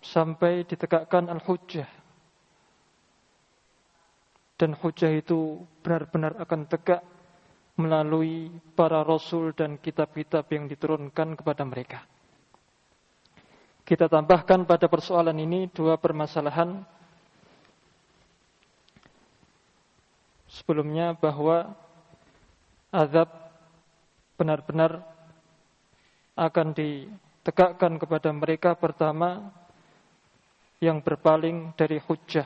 sampai ditegakkan al-hujjah. Dan hujjah itu benar-benar akan tegak melalui para rasul dan kitab-kitab yang diturunkan kepada mereka. Kita tambahkan pada persoalan ini dua permasalahan. Sebelumnya bahwa azab benar-benar akan ditegakkan kepada mereka. Pertama, yang berpaling dari hujjah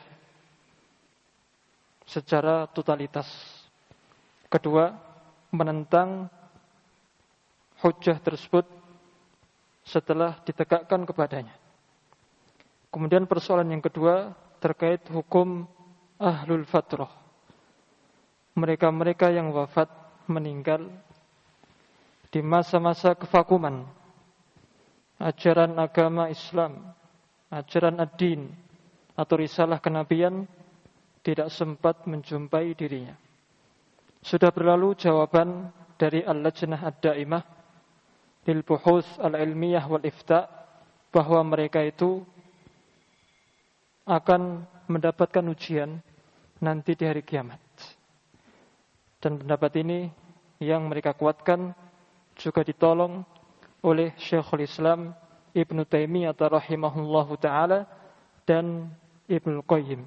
secara totalitas. Kedua, menentang hujjah tersebut setelah ditegakkan kepadanya. Kemudian persoalan yang kedua terkait hukum ahlul fatrah. Mereka-mereka yang wafat, meninggal di masa-masa kevakuman ajaran agama Islam, ajaran ad-din atau risalah kenabian tidak sempat menjumpai dirinya. Sudah berlalu jawaban dari Al-Lajnah Ad-Daimah lil Buhuts Al-Ilmiyah wal Ifta bahwa mereka itu akan mendapatkan ujian nanti di hari kiamat. Dan pendapat ini yang mereka kuatkan juga ditolong oleh Syekhul Islam Ibnu Taimiyah rahimahullahu taala dan Ibnu Qayyim.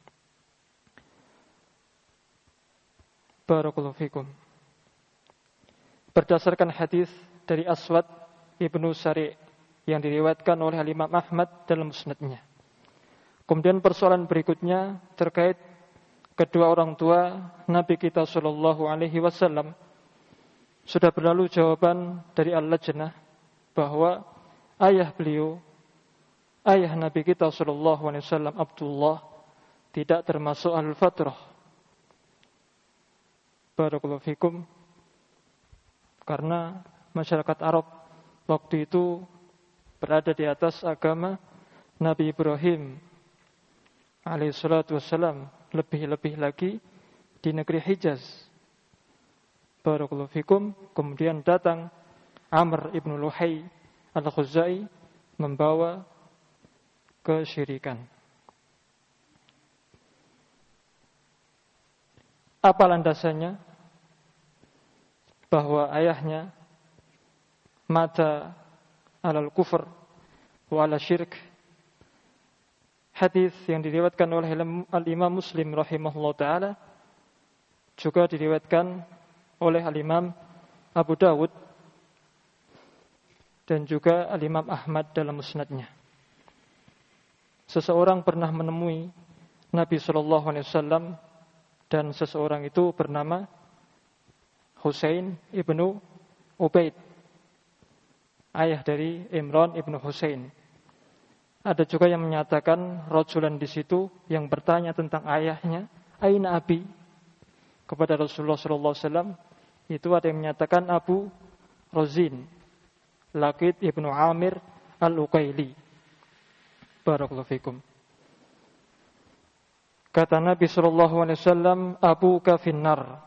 Barakallahu fikum. Berdasarkan hadis dari Aswad Ibnu Sari' yang diriwayatkan oleh Imam Ahmad dalam musnadnya. Kemudian persoalan berikutnya terkait kedua orang tua Nabi kita sallallahu alaihi wasallam. Sudah berlalu jawaban dari Al-Lajnah bahwa ayah beliau, ayah Nabi kita sallallahu alaihi wasallam Abdullah tidak termasuk al-fatrah. Barakallahu fikum. Karena masyarakat Arab waktu itu berada di atas agama Nabi Ibrahim alaihissalatu wassalam, lebih-lebih lagi di negeri Hijaz. Barakallahu fikum. Kemudian datang Amr ibn Luhai al-Khuzai membawa kesyirikan. Apa landasannya? Bahwa ayahnya mata alal kufur wa ala syirk. Hadis yang diriwayatkan oleh Al-Imam Muslim rahimahullah ta'ala juga diriwayatkan oleh Al-Imam Abu Dawud dan juga Al-Imam Ahmad dalam musnadnya. Seseorang pernah menemui Nabi SAW dan seseorang itu bernama Husain ibnu Ubaid, ayah dari Imran ibnu Husain. Ada juga yang menyatakan rajulan di situ yang bertanya tentang ayahnya, aina abi, kepada Rasulullah SAW. Itu ada yang menyatakan Abu Rozin, Laqid ibnu Amir al-Uqaili. Barakallahu fikum. Kata Nabi SAW, abuka finnar.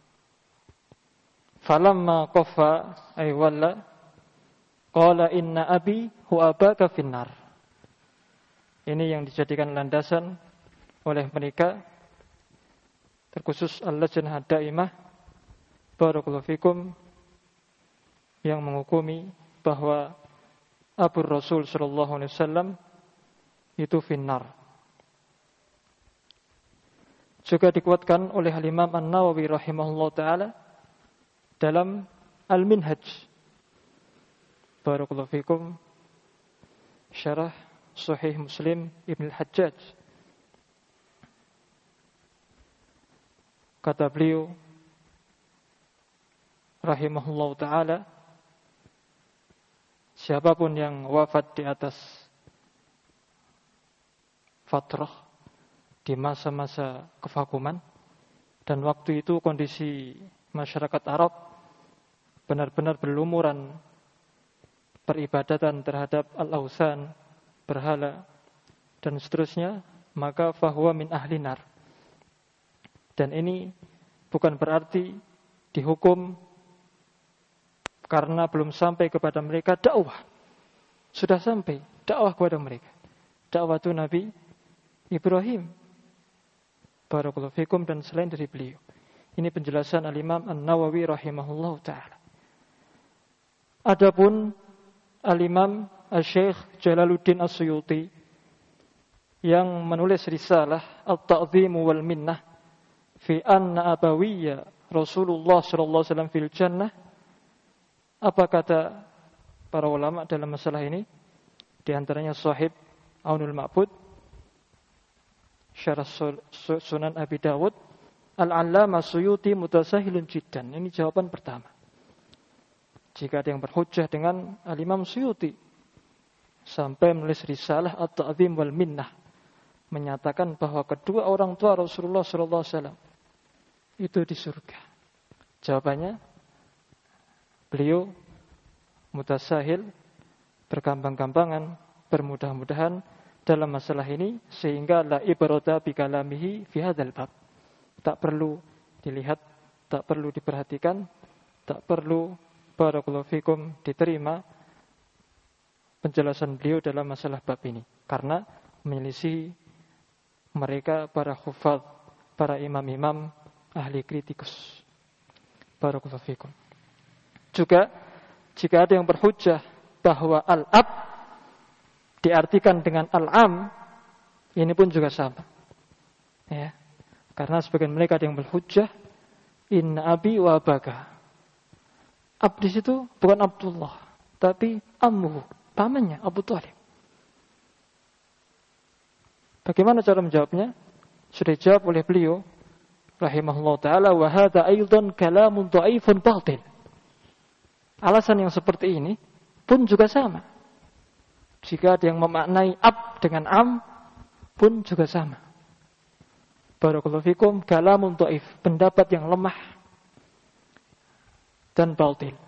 Falamma qafa ay walla qala inna abi huwa abaka finnar. Ini yang dijadikan landasan oleh mereka, terkhusus Al-Lajnah Ad-Daimah barakallahu fikum, yang menghukumi bahwa Abu Rasul sallallahu alaihi wasallam itu finnar. Juga dikuatkan oleh Imam An-Nawawi rahimahullah ta'ala dalam Al-Minhaj. Barakallahu fikum. Syarah Sahih Muslim Ibn Al-Hajjaj. Kata beliau rahimahullah ta'ala, siapapun yang wafat di atas fatrah, di masa-masa kevakuman, dan waktu itu kondisi masyarakat Arab benar-benar berlumuran peribadatan terhadap al-awsan, berhala, dan seterusnya, maka fahuwa min ahli nar. Dan ini bukan berarti dihukum karena belum sampai kepada mereka dakwah. Sudah sampai dakwah kepada mereka. dakwah Nabi Ibrahim. Barakallahu fikum, dan selain dari beliau. Ini penjelasan Al-Imam An-Nawawi rahimahullah ta'ala. Adapun Al-Imam Al-Syekh Jalaluddin As-Suyuti yang menulis risalah At-Ta'zimu wal Minnah fi anna abawiyya Rasulullah sallallahu alaihi wasallam fil jannah. Apa kata para ulama dalam masalah ini? Di antaranya Shahib Aunul Ma'bud, Syarah Sunan Abi Dawud, Al-Allamah Suyuti mutasahilun jiddan. Ini jawaban pertama. Jika ada yang berhujjah dengan Al-Imam Suyuti sampai menulis risalah At-Ta'zim wal Minnah, menyatakan bahwa kedua orang tua Rasulullah sallallahu alaihi wasallam itu di surga. Jawabannya, beliau mutasahil, bergampang-gampangan, bermudah-mudahan dalam masalah ini, sehingga la ibrata bi kalamihi fi hadzal bab. Tak perlu dilihat, tak perlu diperhatikan, tak perlu barakallahu fikum diterima penjelasan beliau dalam masalah bab ini, karena menyelisih mereka para hufadz, para imam-imam ahli kritikus. Barakallahu fikum. Juga jika ada yang berhujjah bahwa al-ab diartikan dengan al-am, ini pun juga sama. Ya. Karena sebagian mereka ada yang berhujjah inna abi wa abaka. Ab di situ bukan Abdullah, tapi ammuhu, pamannya Abu Thalib. Bagaimana cara menjawabnya? Sudah dijawab oleh beliau rahimahullah ta'ala, wa hadha aidan kalamun dhaifun batil. Alasan yang seperti ini pun juga sama. Jika ada yang memaknai ab dengan am, pun juga sama. Barakallahu fikum, kalamun dhaif, pendapat yang lemah dan batil.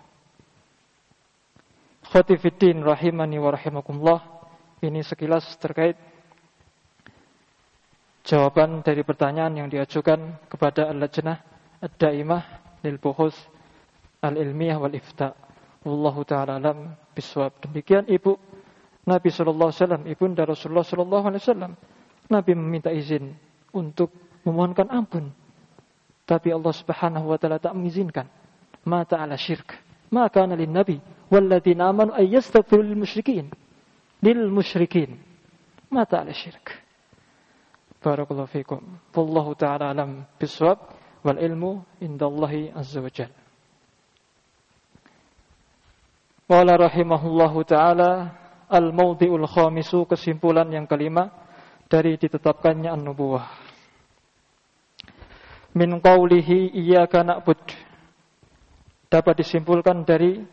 Khatifiddin rahimani wa rahimakumullah, ini sekilas terkait jawaban dari pertanyaan yang diajukan kepada Al-Lajnah Ad-Daimah lil Buhus Al-Ilmiyah wal Ifta. Wallahu ta'ala alam biswab. Demikian ibu Nabi sallallahu alaihi wasallam, ibunda Rasulullah sallallahu alaihi wasallam. Nabi meminta izin untuk memohonkan ampun, tapi Allah Subhanahu wa taala tak mengizinkan. Ma ta'ala syirk. Ma kana lin nabi wal ladzina amanu ay yastaghfiru lil musyrikin. Ma ta'ala syirk. Barakallahu fikum. Wallahu ta'ala alam biswab, wal ilmu indallahi azza wa jalla. Qala rahimahullahu ta'ala al-mawdi'ul khamisu, kesimpulan yang kelima dari ditetapkannya an-nubuwah. Min qawlihi iyyaka na'bud, dapat disimpulkan dari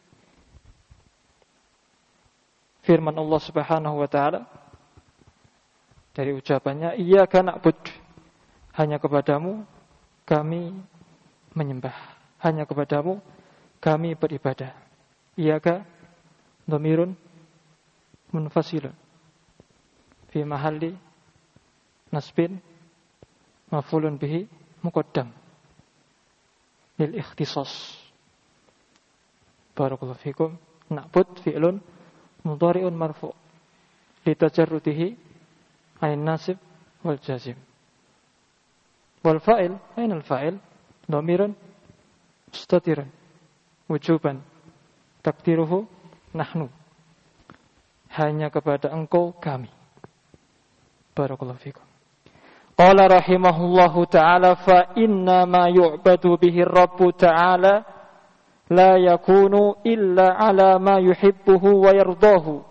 firman Allah Subhanahu wa ta'ala, dari ucapannya iyyaka na'bud, hanya kepadamu kami menyembah, hanya kepadamu kami beribadah. Iyyaka dhamirun munfasilun fi mahalli nasbin maf'ulun bihi muqaddam lil ikhtisas. Barakallahu fikum. Na'bud fi'lun mudhari'un marfu' li tajarrudihi 'ain nasib wal jazim. Wal fa'il, aina al fa'il? Dhamirun mustatirun wujuban takdiruhu nahnu, hanya kepada engkau kami. Barakallahu fikum. Qala rahimahullahu ta'ala, fa inna ma yu'badu bihi Rabbu ta'ala la yakunu illa ala ma yuhibbuhu wa yardahu.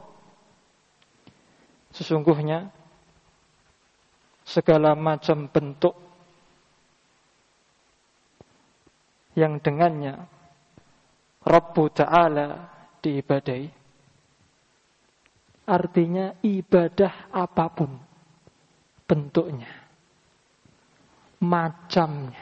Sesungguhnya segala macam bentuk yang dengannya Rabbu ta'ala diibadai, artinya ibadah apapun bentuknya, macamnya,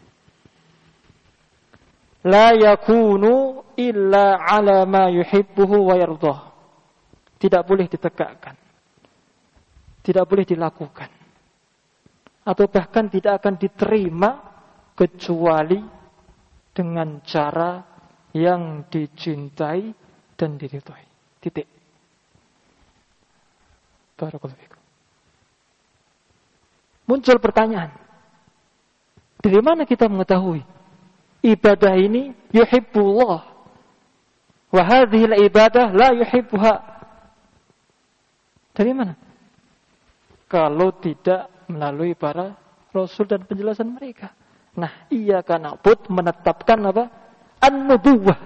la yakunu illa ala ma yuhibbuhu wa yardah, tidak boleh ditegakkan, tidak boleh dilakukan, atau bahkan tidak akan diterima kecuali dengan cara yang dicintai dan diridhoi. Titik. Barakallahu fikum. Muncul pertanyaan. Dari mana kita mengetahui ibadah ini yuhibbullah wa hadhihi al-ibadah la yuhibbuha? Dari mana? Kalau tidak melalui para rasul dan penjelasan mereka. Nah, iyyaka na'budu menetapkan apa? An-nubuwah.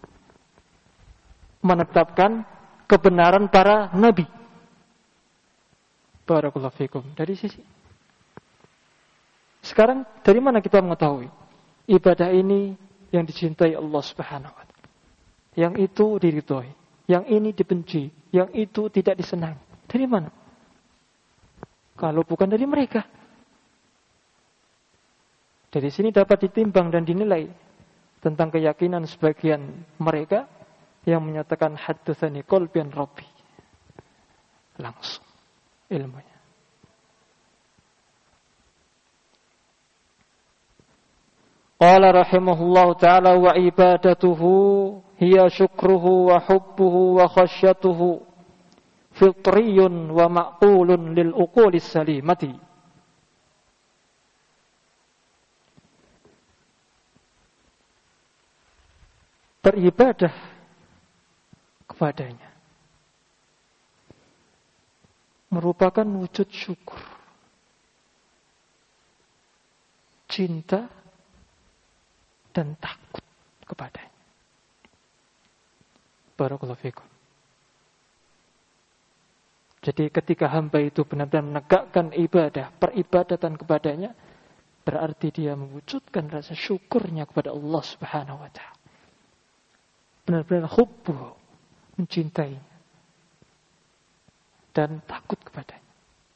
Menetapkan kebenaran para nabi. Barakallahu fikum. Dari sisi. Sekarang dari mana kita mengetahui ibadah ini yang dicintai Allah Subhanahu wa taala? Yang itu diridhoi, yang ini dibenci, yang itu tidak disenangi. Dari mana? Kalau bukan dari mereka. Dari sini dapat ditimbang dan dinilai tentang keyakinan sebagian mereka yang menyatakan haddatsani qalbi an rabbi. Langsung ilmunya. Qala rahimahullahu ta'ala wa ibadatuhu hiya syukruhu wa hubbuhu wa khasyatuhu fitriyun wa ma'qulun lil uqulis salimati. Beribadah kepadanya merupakan wujud syukur, cinta dan takut kepadanya. Barakallahu fikum. Jadi ketika hamba itu benar-benar menegakkan ibadah, peribadatan kepadanya, berarti dia mewujudkan rasa syukurnya kepada Allah Subhanahu wa taala. Benar-benar hubbu, mencintainya dan takut kepadanya.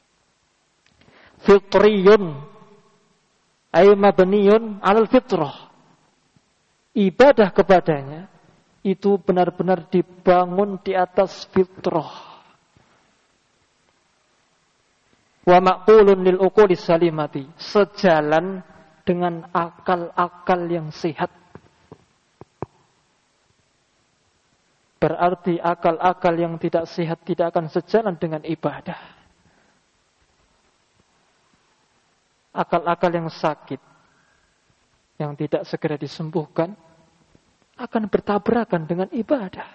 Fitriyun ay mabniyun 'alal fitrah. Ibadah kepadanya itu benar-benar dibangun di atas fitrah. Wa maqulun lil uqulis salimati, sejalan dengan akal-akal yang sehat. Berarti akal-akal yang tidak sehat tidak akan sejalan dengan ibadah. Akal-akal yang sakit, yang tidak segera disembuhkan, akan bertabrakan dengan ibadah.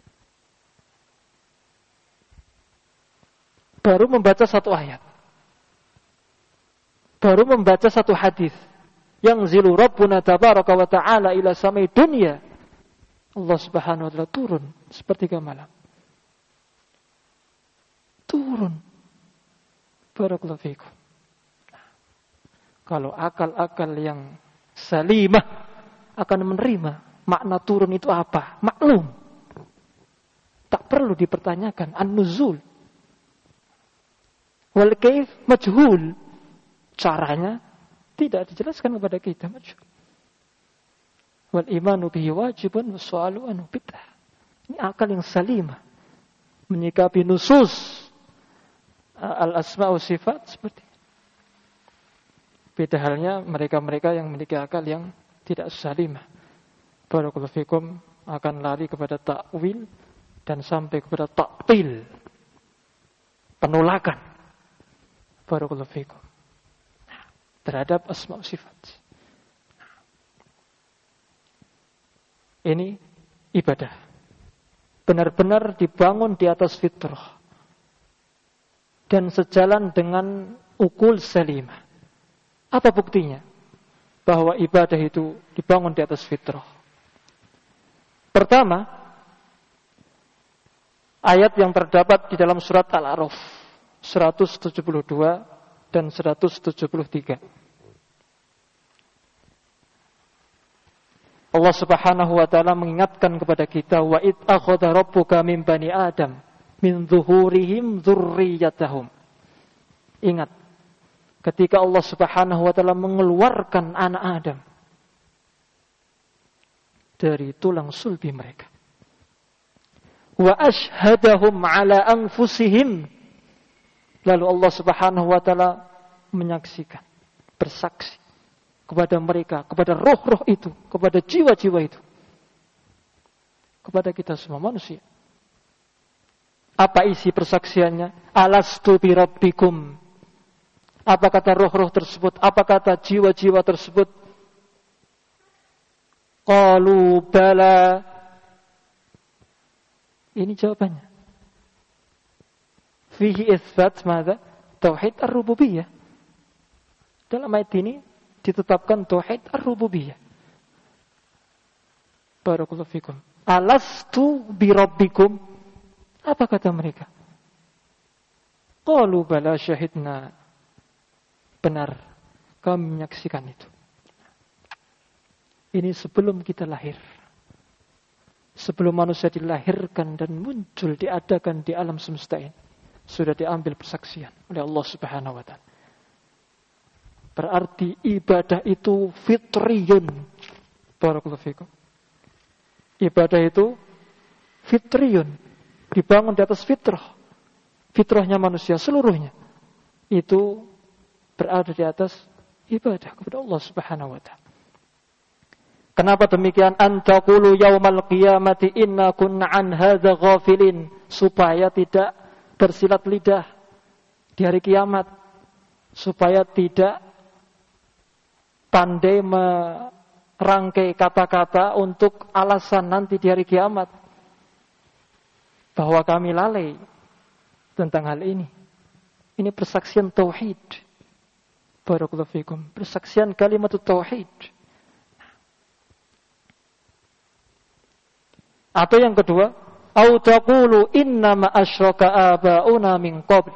Baru membaca satu ayat, baru membaca satu hadis, yang zilu Rabbuna tabaraka wa ta'ala ila samai dunya, Allah Subhanahu wa ta'ala turun sepertiga malam. Turun. Barakallahu fikum. Kalau akal-akal yang salimah akan menerima makna turun itu apa? Maklum. Tak perlu dipertanyakan. An-nuzul. Wal kaif majhul. Caranya tidak dijelaskan kepada kita. Majhul. Wal imanu bihi wajibun wassu'alu anhu bid'ah. Ini akal yang salimah. Menyikapi nusus al-asma' wa sifat seperti ini. Beda halnya mereka-mereka yang memiliki akal yang tidak salimah. Barakallahu fikum, akan lari kepada takwil dan sampai kepada ta'til, penolakan. Barakallahu fikum. Terhadap asma' sifat. Ini ibadah. Benar-benar dibangun di atas fitrah. Dan sejalan dengan ukul salimah. Apa buktinya? Bahwa ibadah itu dibangun di atas fitrah. Pertama, ayat yang terdapat di dalam surat Al-A'raf 172 dan 173. Allah Subhanahu wa taala mengingatkan kepada kita, wa id akhadha rabbuka min bani Adam min zuhurihim dzurriyyatahum. Ingat ketika Allah Subhanahu wa taala mengeluarkan anak Adam dari tulang sulbi mereka. Wa ashhadahum ala anfusihim. Lalu Allah Subhanahu wa taala menyaksikan, bersaksi kepada mereka, kepada roh-roh itu, kepada jiwa-jiwa itu, kepada kita semua manusia. Apa isi persaksiannya? Alastu bi rabbikum. Apa kata roh-roh tersebut? Apa kata jiwa-jiwa tersebut? Qalu bala. Ini jawabannya. Fihi itsbat madza? Tauhid ar-rububiyah. Dalam ayat ini ditetapkan tauhid ar-rububiyah. Barakallahu fikum. Alastu bi rabbikum. Apa kata mereka? Qalu bala syahidna. Benar, kami menyaksikan itu. Ini sebelum kita lahir. Sebelum manusia dilahirkan dan muncul, diadakan di alam semesta ini, sudah diambil persaksian oleh Allah Subhanahu wa ta'ala. Berarti ibadah itu fitriyun. Barakallahu fikum. Ibadah itu fitriyun. Dibangun di atas fitrah. Fitrahnya manusia seluruhnya. Itu berada di atas ibadah kepada Allah Subhanahu wa ta'ala. Kenapa demikian? Antaqulu yaumal qiyamati inna kunna an hadza ghafilin, supaya tidak bersilat lidah di hari kiamat, supaya tidak pandai merangkai kata-kata untuk alasan nanti di hari kiamat bahwa kami lalai tentang hal ini. Ini persaksian tauhid. Barakallahu fikum. Persaksian kalimat tauhid. Atau yang kedua, au taqulu innama asyraka aba'una min qabl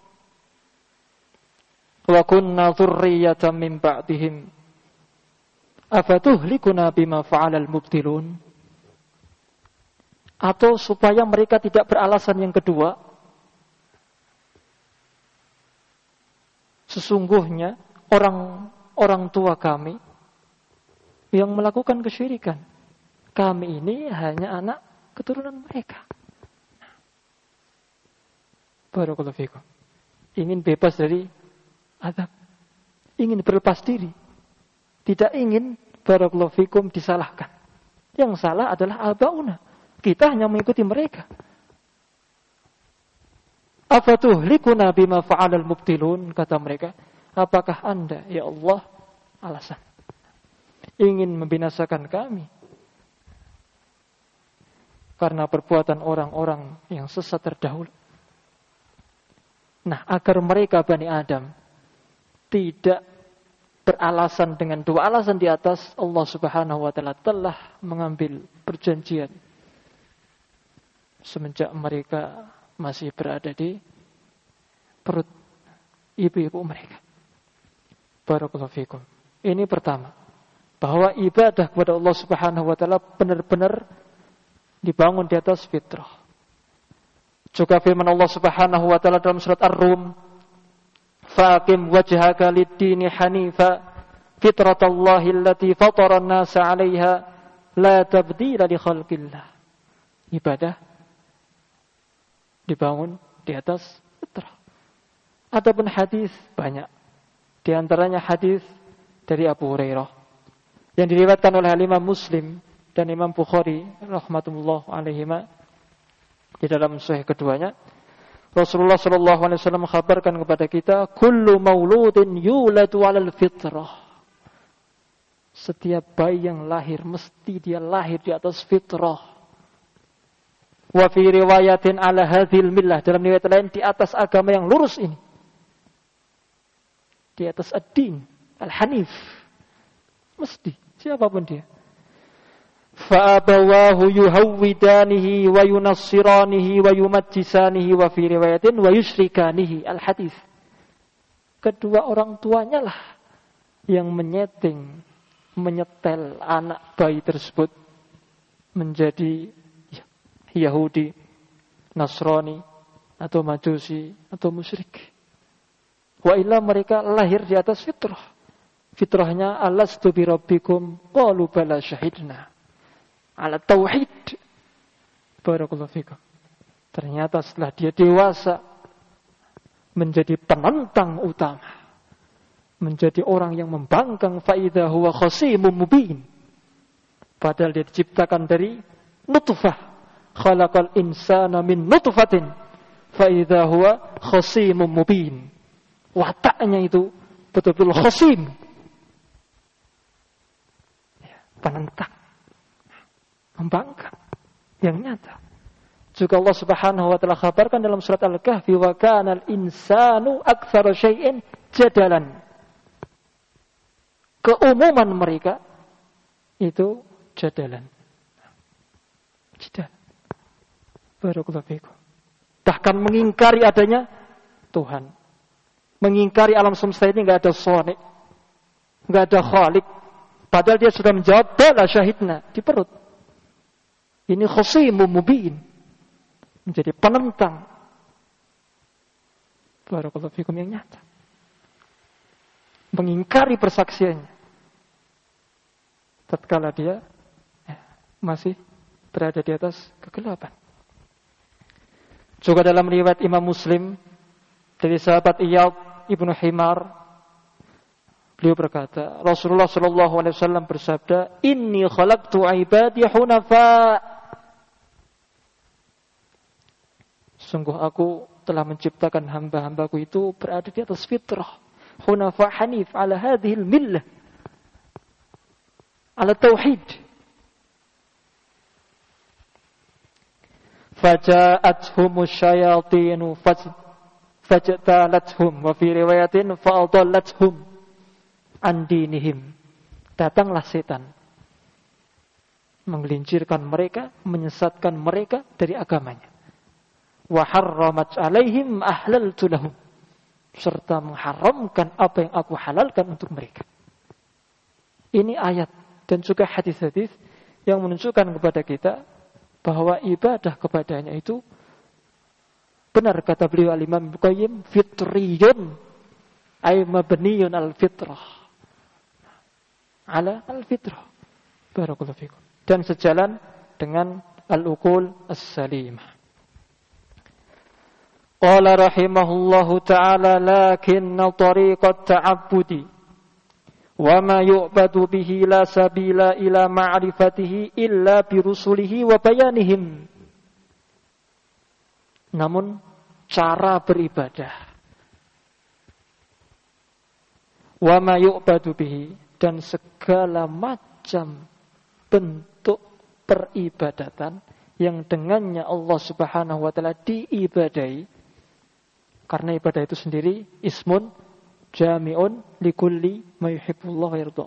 wa kunna dzurriyyatan min ba'dihim afatuhlikuna bima fa'alal mubtilun. Atau supaya mereka tidak beralasan yang kedua, sesungguhnya orang tua kami yang melakukan kesyirikan, kami ini hanya anak keturunan mereka. Barakallahu fikum. Ingin bebas dari azab, ingin berlepas diri, tidak ingin barakallahu fikum disalahkan. Yang salah adalah abauna. Kita hanya mengikuti mereka. Afatuhlikuna bima fa'alal mubtilun, kata mereka. Apakah Anda, ya Allah, alasan ingin membinasakan kami karena perbuatan orang-orang yang sesat terdahulu? Nah, agar mereka Bani Adam tidak beralasan dengan dua alasan di atas, Allah Subhanahu wa ta'ala telah mengambil perjanjian semenjak mereka masih berada di perut ibu-ibu mereka. Barakallahu fikum. Ini pertama, bahwa ibadah kepada Allah Subhanahu wa ta'ala benar-benar dibangun di atas fitrah. Juga firman Allah Subhanahu wa ta'ala dalam surat Ar-Rum, faqim wajhaka lid-dini hanifa fitratallahi allati fatara an-nasa 'alaiha la tabdila li khalqillah. Ibadah dibangun di atas fitrah. Adapun hadis banyak. Di antaranya hadis dari Abu Hurairah yang diriwayatkan oleh Imam Muslim dan Imam Bukhari rahmatullah alaihima di dalam sahih keduanya. Rasulullah sallallahu alaihi wasallam mengkhabarkan kepada kita, kullu mauludin yuladu 'alal fitrah. Setiap bayi yang lahir mesti dia lahir di atas fitrah. Wa fi riwayatin 'ala hadhil millah, dalam riwayat lain di atas agama yang lurus ini. Di atas ad-din al-hanif. Mesti siapapun dia. Fa abawahu yuhawwidanihi wa yunassiranihi wa yumajjisanihi wa fi riwayatin wa yusyrikanihi, al-hadis. Kedua orang tuanya lah yang menyetel anak bayi tersebut menjadi Yahudi, Nasrani, atau Majusi, atau musyrik. Wa illa mereka lahir di atas fitrah. Fitrahnya alastu bi rabbikum qalu bala syahidna. Ala tauhid. Barakallahu fikum. Ternyata setelah dia dewasa menjadi penentang utama, menjadi orang yang membangkang, fa idza huwa khasimun mubin. Padahal dia diciptakan dari nutfah. Khalaqal insana min nutfatin fa idza huwa khasimun mubin. Wataknya itu betul-betul khasim. Penentang. Membangkang. Yang nyata. Juga Allah Subhanahu wa taala kabarkan dalam surat Al-Kahfi, wa kana al-insanu aktsara syai'in jadalan. Keumuman mereka itu jadalan. Jadal. Barakallahu fikum. Bahkan mengingkari adanya Tuhan. Mengingkari alam semesta ini enggak ada Shani', enggak ada Khaliq. Padahal dia sudah menjawab bala syahidna di perut. Ini khasimun mubin. Menjadi penentang. Barakallahu fikum yang nyata. Mengingkari persaksiannya. Tatkala dia masih berada di atas kegelapan. Juga dalam riwayat Imam Muslim dari sahabat Iyad Ibnu Himar, beliau berkata, Rasulullah sallallahu alaihi wasallam bersabda, "Inni khalaqtu ibadi hunafa." Sungguh aku telah menciptakan hamba-hambaku itu berada di atas fitrah, hunafa hanif ala hadhil millah, ala tauhid. Faja'athumus syayatinu fajtalathum wa fi riwayatin fa'adallathum an dinihim. Datanglah setan menggelincirkan mereka, menyesatkan mereka dari agamanya. Wa harramat alaihim ahlaltu lahum, serta mengharamkan apa yang aku halalkan untuk mereka. Ini ayat dan juga hadis-hadis yang menunjukkan kepada kita bahwa ibadah kepadanya itu benar kata beliau al-Imam Ibnu Qayyim, fitriyun ay mabniyun al-fitrah ala al-fitrah. Barakallahu fikum. Dan sejalan dengan al-uqul as-salimah. Qala rahimahullahu ta'ala lakinna tariqat ta'abbudi wa ma yu'badu bihi la sabila ila ma'rifatihi illa birusulihi wa bayanihim. Namun cara beribadah wa ma yu'badu bihi, dan segala macam bentuk peribadatan yang dengannya Allah Subhanahu wa taala diibadahi, karena ibadah itu sendiri ismun jami'un likulli ma yuhibbullah wa yardah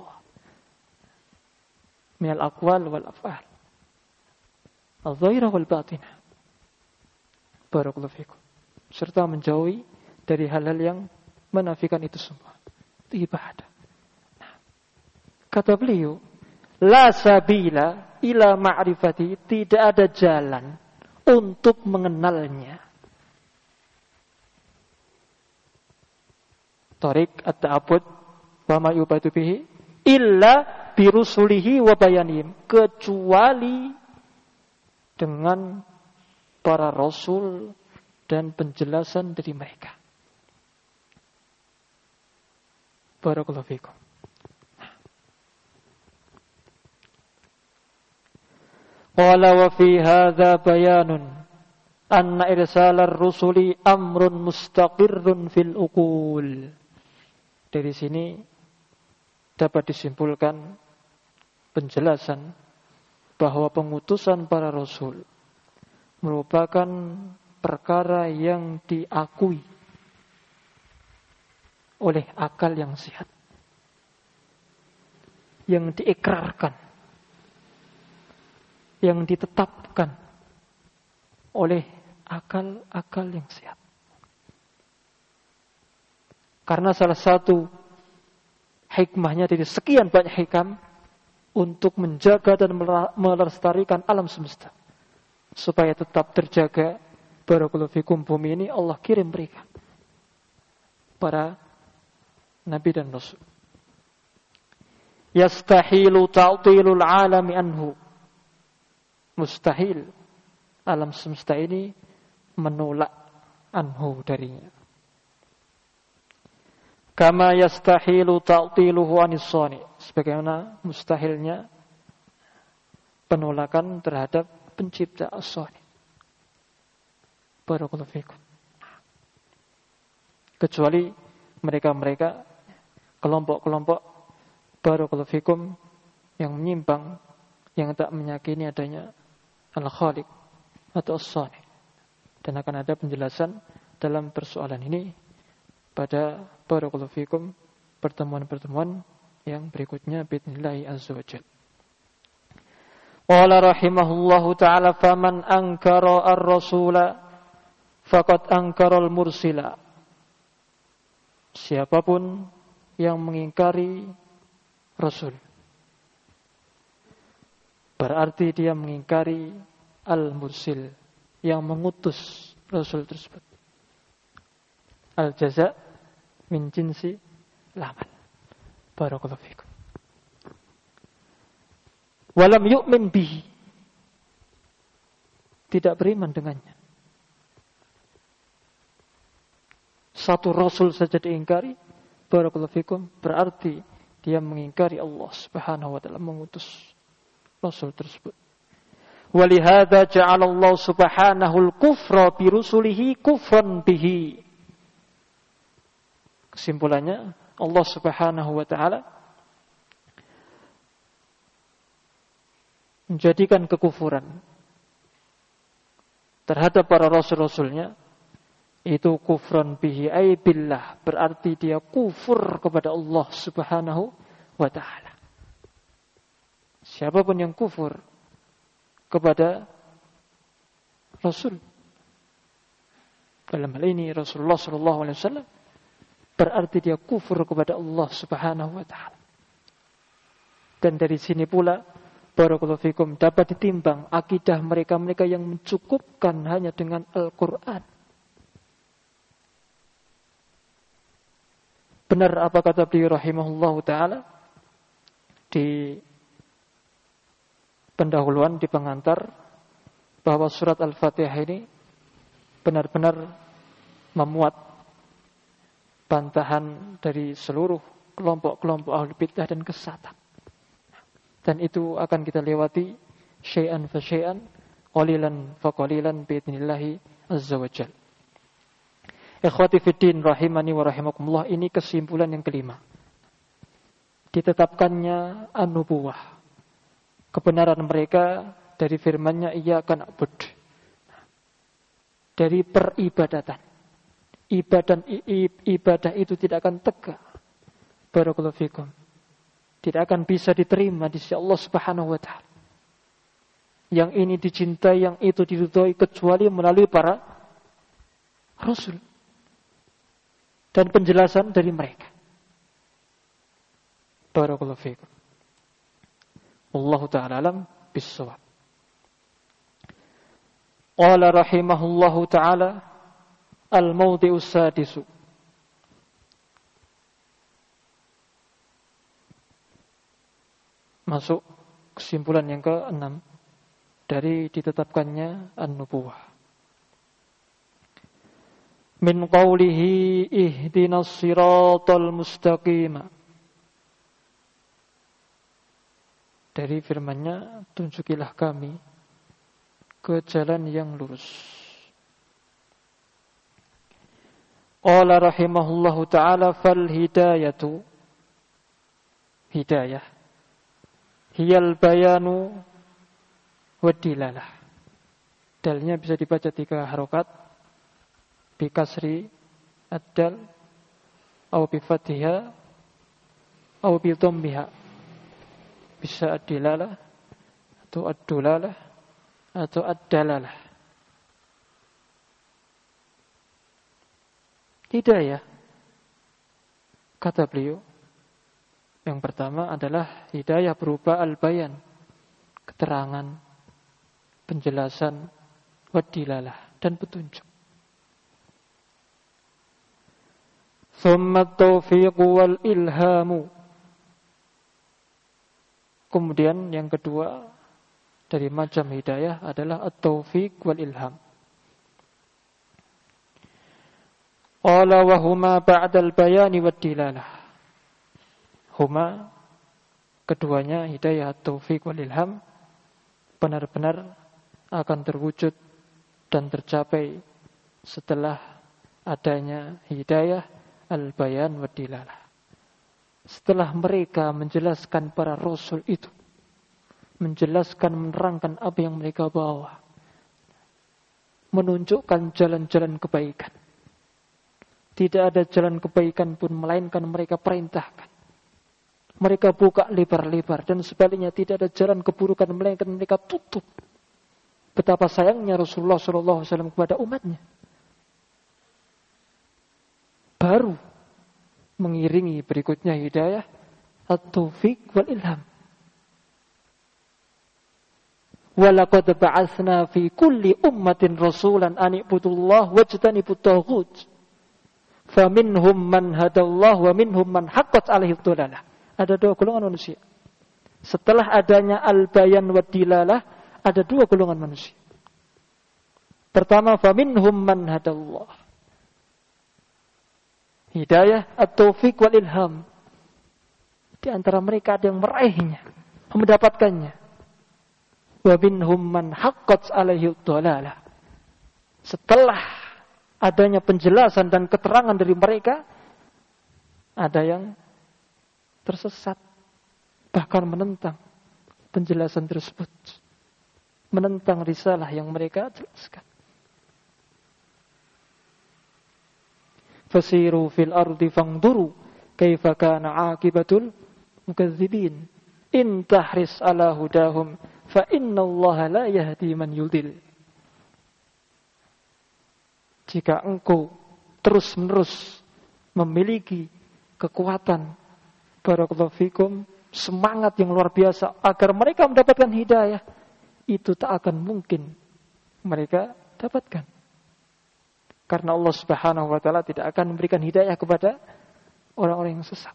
minal aqwal wal af'al adh-dhahirah wal batinah. Barakallahu fikum. Serta menjauhi dari hal-hal yang menafikan itu semua. Itu ibadah. Nah, kata beliau, la sabila ila ma'rifati, tidak ada jalan untuk mengenalnya. Tariq at-ta'abbud wa ma yubadu bihi illa birusulihi wa bayanihim, kecuali dengan para rasul dan penjelasan dari mereka. Barakallahu fikum. Qala wa fi hadza bayanun anna irsalar rusuli amrun mustaqirrun fil uqul. Dari sini dapat disimpulkan penjelasan bahwa pengutusan para rasul merupakan perkara yang diakui oleh akal yang sehat, yang diikrarkan, yang ditetapkan oleh akal-akal yang sehat. Karena salah satu hikmahnya dari sekian banyak hikam untuk menjaga dan melestarikan alam semesta, supaya tetap terjaga, barakallahu fikum, bumi ini Allah kirim mereka, para nabi dan rasul. Yastahilu ta'tilul alami anhu, mustahil alam semesta ini menolak anhu darinya. Kama yastahilu ta'tiluhu anis sani, sebagaimana mustahilnya penolakan terhadap pencipta as-sani. Barakallahu fikum. kecuali mereka-mereka kelompok-kelompok barakallahu fikum yang menyimpang, yang tak meyakini adanya Al-Khaliq atau As-Sani. Dan akan ada penjelasan dalam persoalan ini pada barakallahu fikum pertemuan-pertemuan yang berikutnya biidznillah azza wajalla. Qala rahimahullahu ta'ala faman ankara ar-rasula faqad ankara al-mursila. Siapapun yang mengingkari Rasul, berarti dia mengingkari al-mursil, yang mengutus Rasul tersebut. Al-jaza' min jinsi al-amal. Barakallahu fikum. Walam yu'min bihi, tidak beriman dengannya. Satu Rasul saja diingkari, barakallahu fikum, berarti dia mengingkari Allah Subhanahu wa ta'ala mengutus Rasul tersebut. Walihada ja'ala Allah Subhanahu al-kufra bi rusulihi kufran bihi. Kesimpulannya, Allah Subhanahu wa ta'ala menjadikan kekufuran terhadap para rasul-rasulnya itu kufran bihi ay billah, berarti dia kufur kepada Allah Subhanahu wa ta'ala. Siapapun yang kufur kepada Rasul, dalam hal ini Rasulullah sallallahu alaihi wasallam, berarti dia kufur kepada Allah Subhanahu wa ta'ala. Dan dari sini pula barakallahu fikum dapat ditimbang akidah mereka-mereka yang mencukupkan hanya dengan Al-Qur'an. Benar apa kata beliau rahimahullahu ta'ala di pendahuluan, di pengantar, bahwa surat Al-Fatihah ini benar-benar memuat bantahan dari seluruh kelompok-kelompok ahlul bidah dan kesesatan. Dan itu akan kita lewati syai'an fa syai'an, qalilan fa qalilan biidznillah azza wajalla. Ikhwati fiddin rahimani wa rahimakumullah, ini kesimpulan yang kelima. Ditetapkannya an-nubuwah, kebenaran mereka dari firman-Nya iyyaka na'bud, dari peribadatan. Ibadah itu tidak akan tegak, barakallahu fikum, tidak akan bisa diterima di sisi Allah Subhanahu wa ta'ala. Yang ini dicintai, yang itu diridhoi, kecuali melalui para rasul dan penjelasan dari mereka. Barakallahu fikum. Wallahu ta'ala alam bis-shawab. Qala rahimahullahu ta'ala al-mawdi'us sadisu. Masuk kesimpulan yang ke-6 dari ditetapkannya an-nubuwah. Min qawlihi ihdinas siratal mustaqim. Dari firman-Nya, tunjukilah kami ke jalan yang lurus. Qala rahimahullahu ta'ala fal hidayatu, hidayah hiyal bayanu wadilalah. Dalnya bisa dibaca 3 harokat, bi kasri ad-dal atau bi fathiha atau bi dhammiha. Bisa ad-dilalah atau ad-dulalah atau ad-dalalah. Hidayah, kata beliau, yang pertama adalah hidayah berupa al-bayan, keterangan, penjelasan, wadilalah, dan petunjuk. Thumma at-taufiq wal ilhamu. Kemudian yang kedua dari macam hidayah adalah at-taufiq wal ilham. Qala wa huma ba'dal bayani wad dilalah. Huma, keduanya hidayah at-taufiq wal ilham, benar-benar akan terwujud dan tercapai setelah adanya hidayah al-bayan wa dilalah. Setelah mereka menjelaskan para rasul itu, menjelaskan, menerangkan apa yang mereka bawa, menunjukkan jalan-jalan kebaikan. Tidak ada jalan kebaikan pun melainkan mereka perintahkan. Mereka buka lebar-lebar, dan sebaliknya tidak ada jalan keburukan melainkan mereka tutup. Betapa sayangnya Rasulullah SAW kepada umatnya. Baru mengiringi berikutnya hidayah at-taufiq wal ilham. Walaqad ba'atsna fi kulli ummatin rasulan an i'budullaha wajtanibut taghut. Faminhum man hadallahu wa minhum man haqqat 'alaihi dhalalah. Ada dua golongan manusia. Setelah adanya al-bayan wa dilalah, ada dua golongan manusia. Pertama, faminhum man hadallah. Hidayah at-taufiq wal ilham. Di antara mereka ada yang meraihnya, mendapatkannya. Wa minhum man haqqat 'alaihi dhalalah. Setelah adanya penjelasan dan keterangan dari mereka, ada yang tersesat, bahkan menentang penjelasan tersebut, menentang risalah yang mereka jelaskan. Fasiru fil ardi fangduru kaifa kana aqibatul mukadzibin in tahris ala hudahum fa innallaha la yahdi man yudil. Jika engkau terus-menerus memiliki kekuatan, barakallahu fikum, semangat yang luar biasa agar mereka mendapatkan hidayah, itu tak akan mungkin mereka dapatkan. Karena Allah Subhanahu wa taala tidak akan memberikan hidayah kepada orang-orang yang sesat.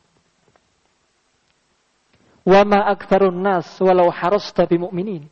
Wa ma aktsarun nas walau harasta bimu'minin.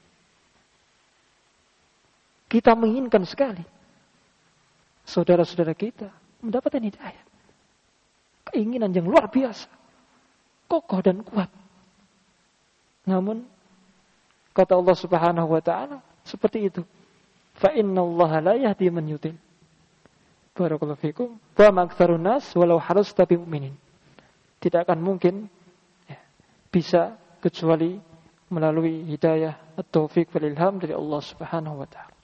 Kita menginginkan sekali saudara-saudara kita mendapatkan hidayah. Keinginan yang luar biasa, kokoh dan kuat. Namun kata Allah Subhanahu wa taala seperti itu. Fa innallaha la yahdi man yudil. Barakallahu fikum. Wa ma aktsarun nas walau harasta bimu'minin. Tidak akan mungkin bisa kecuali melalui hidayah at-taufiq wal ilham dari Allah Subhanahu wa taala.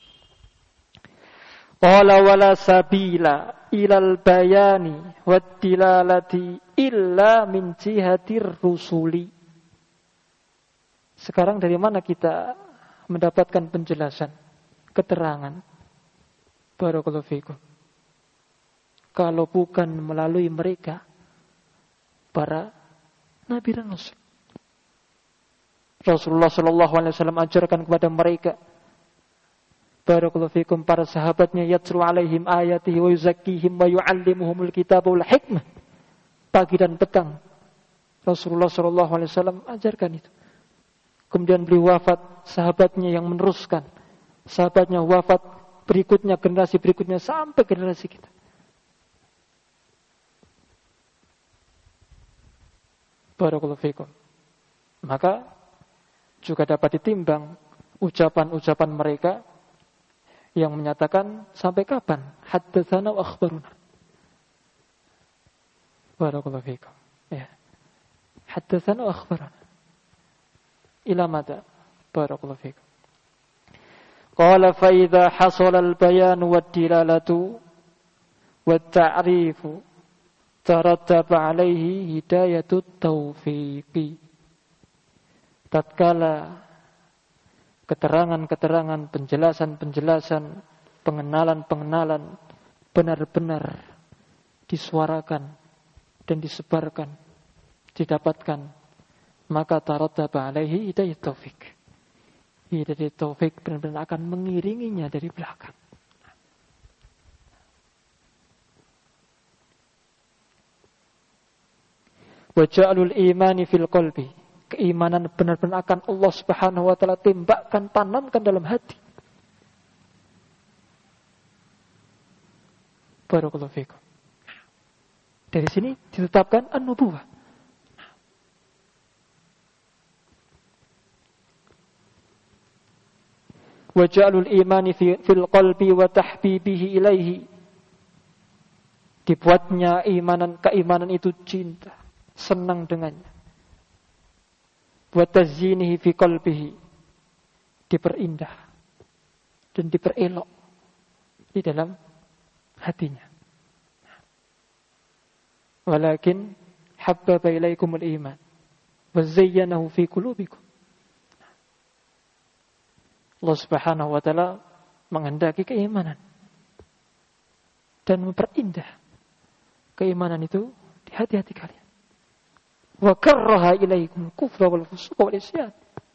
Qala wala sabila ilal bayani wad dilalati illa min jihatir rusuli. Sekarang dari mana kita mendapatkan penjelasan, keterangan? Barakallahu fikum. Kalau bukan melalui mereka, para nabi dan rasul. Rasulullah sallallahu alaihi wasallam ajarkan kepada mereka, barakallahu fikum, para sahabatnya, yatlu alaihim ayatihi wa yuzakkihim wa yuallimuhumul kitaba wal hikmah. Pagi dan petang Rasulullah sallallahu alaihi wasallam ajarkan itu. Kemudian beliau wafat, sahabatnya yang meneruskan. Sahabatnya wafat, berikutnya generasi berikutnya sampai generasi kita. Barakallahu fikum. Maka juga dapat ditimbang ucapan-ucapan mereka yang menyatakan sampai kapan haddatsana wa akhbaruna. Barakallahu fikum. Ya. Haddatsana wa akhbaruna. Ila mata? Barakallahu fikum. Qala fa idza hasala al-bayan wa ad-dilalatu wa at-ta'rifu tarattaba alaihi hidayatut taufiqi. Tatkala keterangan-keterangan, penjelasan-penjelasan, pengenalan-pengenalan benar-benar disuarakan dan disebarkan, didapatkan, maka tarattaba alaihi hidayatut taufiq. Hidayatut taufiq benar-benar akan mengiringinya dari belakang. Wa ja'alul imani fil qalbi. Keimanan benar-benar akan Allah Subhanahu wa taala tembakkan, tanamkan dalam hati. Barakallahu fikum. Dari sini ditetapkan an-nubuwah. Wa ja'alul imani fil qalbi wa tahbibihi ilaihi Dibuatnya keimanan itu cinta, senang dengannya. Buat tazyinihi fi qalbihi, diperindah dan diperelok di dalam hatinya. Walakin habbaba ilaikumul iman wa zayyanahu fi qulubikum. Allah Subhanahu wa taala menghendaki keimanan dan memperindah keimanan itu di hati-hati kalian. Wa karraha ilaikum kufra wal fusuqa wal isyan.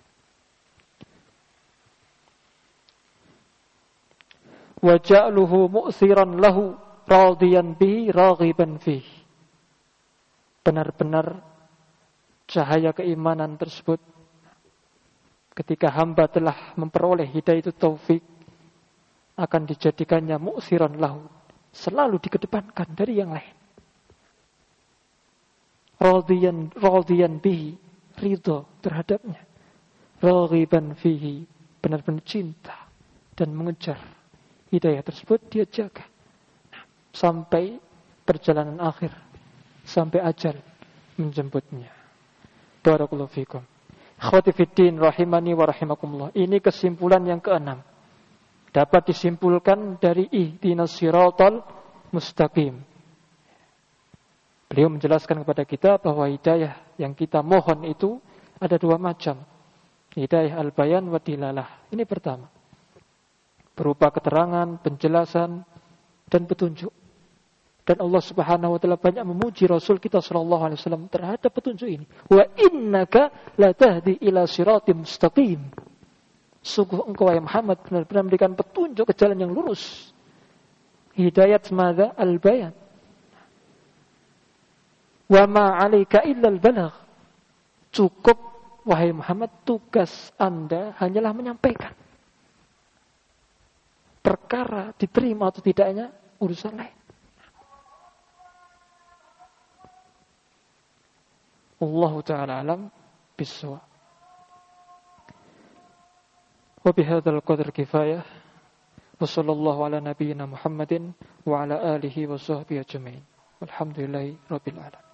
Wa ja'aluhu mu'siran lahu radiyan bihi raghiban fihi. Benar-benar cahaya keimanan tersebut ketika hamba telah memperoleh hidayah itu taufik akan dijadikannya mu'siran lahu, selalu dikedepankan dari yang lain. Radiyan bihi, ridho terhadapnya. Raghiban fihi, benar-benar cinta dan mengejar hidayah tersebut dia jaga sampai perjalanan akhir, sampai ajal menjemputnya. Barakallahu fikum. Akhwati fiddin rahimani wa rahimakumullah. Ini kesimpulan yang keenam. Dapat disimpulkan dari ihdinas siratal mustaqim. Beliau menjelaskan kepada kita bahwa hidayah yang kita mohon itu ada dua macam. Hidayah al-bayan wa dilalah. Ini pertama. Berupa keterangan, penjelasan, dan petunjuk. Dan Allah Subhanahu wa taala banyak memuji Rasul kita sallallahu alaihi wasallam terhadap petunjuk ini. Wa innaka latahdi ila siratim mustaqim. Sungguh engkau ya Muhammad benar-benar memberikan petunjuk ke jalan yang lurus. Hidayat madza al-bayan. Wa ma 'alaika illa al-balagh. Cukup wahai Muhammad, tugas Anda hanyalah menyampaikan. Perkara diterima atau tidaknya urusan lain. Allahu ta'ala alam bisawab. Wa bihadzal qadar kifayah. Wa sallallahu ala nabiyyina Muhammadin wa ala alihi wa sahbihi ajma'in. Walhamdulillahi rabbil alamin.